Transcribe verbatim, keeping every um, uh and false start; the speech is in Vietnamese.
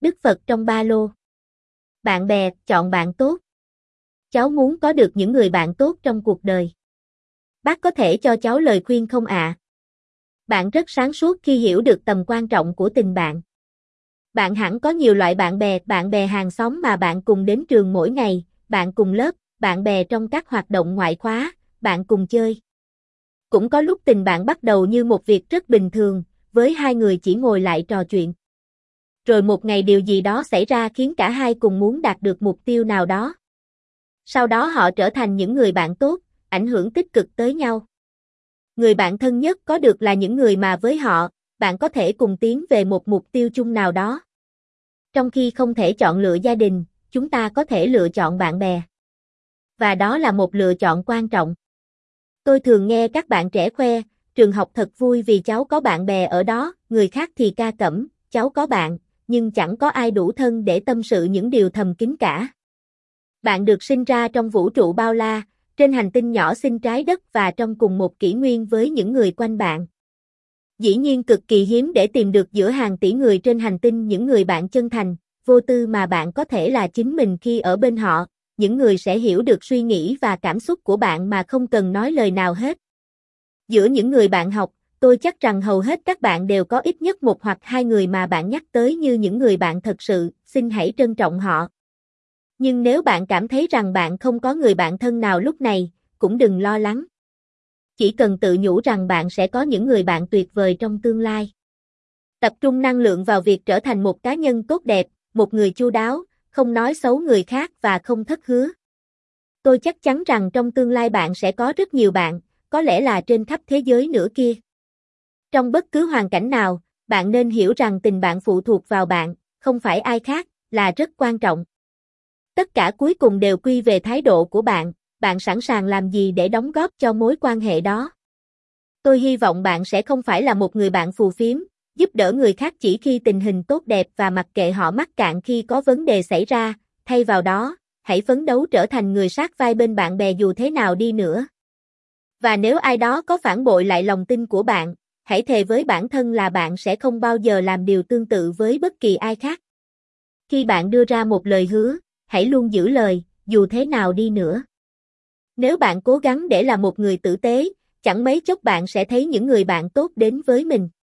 Đức Phật trong ba lô. Bạn bè, chọn bạn tốt. Cháu muốn có được những người bạn tốt trong cuộc đời. Bác có thể cho cháu lời khuyên không ạ? Bạn rất sáng suốt khi hiểu được tầm quan trọng của tình bạn. Bạn hẳn có nhiều loại bạn bè, bạn bè hàng xóm mà bạn cùng đến trường mỗi ngày, bạn cùng lớp, bạn bè trong các hoạt động ngoại khóa, bạn cùng chơi. Cũng có lúc tình bạn bắt đầu như một việc rất bình thường, với hai người chỉ ngồi lại trò chuyện. Rồi một ngày điều gì đó xảy ra khiến cả hai cùng muốn đạt được mục tiêu nào đó. Sau đó họ trở thành những người bạn tốt, ảnh hưởng tích cực tới nhau. Người bạn thân nhất có được là những người mà với họ, bạn có thể cùng tiến về một mục tiêu chung nào đó. Trong khi không thể chọn lựa gia đình, chúng ta có thể lựa chọn bạn bè. Và đó là một lựa chọn quan trọng. Tôi thường nghe các bạn trẻ khoe, trường học thật vui vì cháu có bạn bè ở đó, người khác thì ca cẩm, cháu có bạn, nhưng chẳng có ai đủ thân để tâm sự những điều thầm kín cả. Bạn được sinh ra trong vũ trụ bao la, trên hành tinh nhỏ xinh trái đất và trong cùng một kỷ nguyên với những người quanh bạn. Dĩ nhiên cực kỳ hiếm để tìm được giữa hàng tỷ người trên hành tinh những người bạn chân thành, vô tư mà bạn có thể là chính mình khi ở bên họ, những người sẽ hiểu được suy nghĩ và cảm xúc của bạn mà không cần nói lời nào hết. Giữa những người bạn học, tôi chắc rằng hầu hết các bạn đều có ít nhất một hoặc hai người mà bạn nhắc tới như những người bạn thật sự, xin hãy trân trọng họ. Nhưng nếu bạn cảm thấy rằng bạn không có người bạn thân nào lúc này, cũng đừng lo lắng. Chỉ cần tự nhủ rằng bạn sẽ có những người bạn tuyệt vời trong tương lai. Tập trung năng lượng vào việc trở thành một cá nhân tốt đẹp, một người chu đáo, không nói xấu người khác và không thất hứa. Tôi chắc chắn rằng trong tương lai bạn sẽ có rất nhiều bạn, có lẽ là trên khắp thế giới nữa kia. Trong bất cứ hoàn cảnh nào, bạn nên hiểu rằng tình bạn phụ thuộc vào bạn, không phải ai khác, là rất quan trọng. Tất cả cuối cùng đều quy về thái độ của bạn, bạn sẵn sàng làm gì để đóng góp cho mối quan hệ đó. Tôi hy vọng bạn sẽ không phải là một người bạn phù phiếm, giúp đỡ người khác chỉ khi tình hình tốt đẹp và mặc kệ họ mắc cạn khi có vấn đề xảy ra, thay vào đó, hãy phấn đấu trở thành người sát vai bên bạn bè dù thế nào đi nữa. Và nếu ai đó có phản bội lại lòng tin của bạn, hãy thề với bản thân là bạn sẽ không bao giờ làm điều tương tự với bất kỳ ai khác. Khi bạn đưa ra một lời hứa, hãy luôn giữ lời, dù thế nào đi nữa. Nếu bạn cố gắng để là một người tử tế, chẳng mấy chốc bạn sẽ thấy những người bạn tốt đến với mình.